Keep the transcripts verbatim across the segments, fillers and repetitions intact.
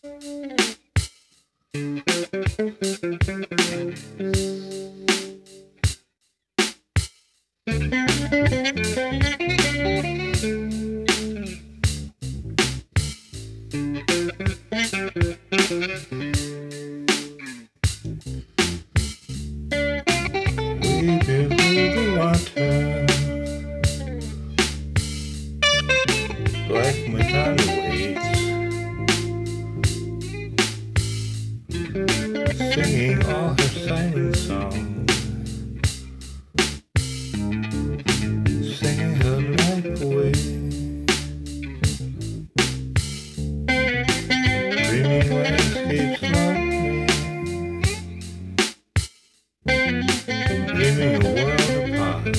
Black Madonna waits, singing all her silent songs, singing her life away, dreaming landscapes lonely, dreaming a world apart,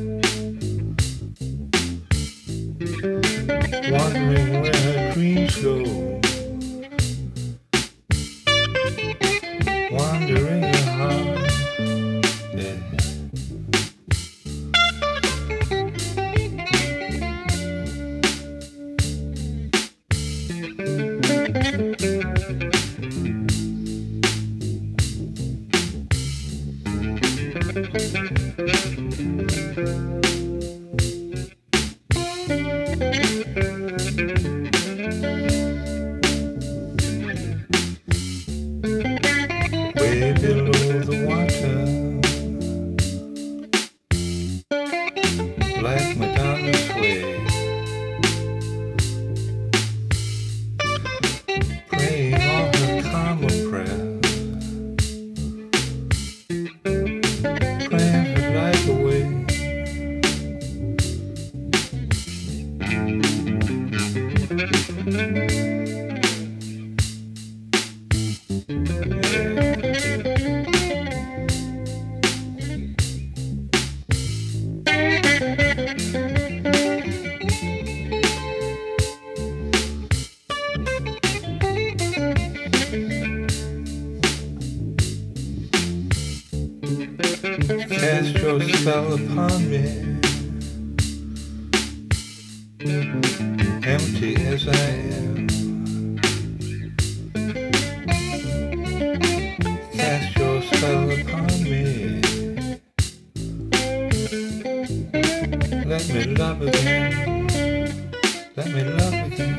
wondering where her dreams go, wandering her heart, yeah. Way below the water, Black Madonna sway, praying all her karma prayers, praying her life away. Castro spell upon me, empty as I am. Castro spell upon me, let me love again, let me love again.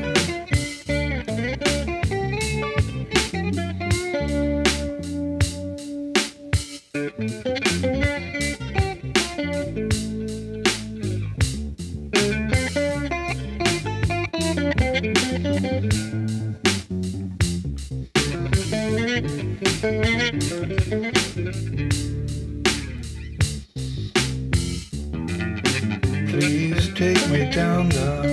Please take me down now.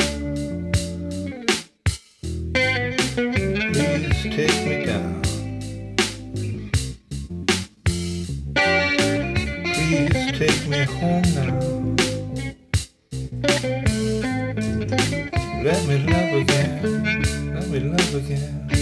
Please take me down. Please take me home now. Let me love again. Let me love again.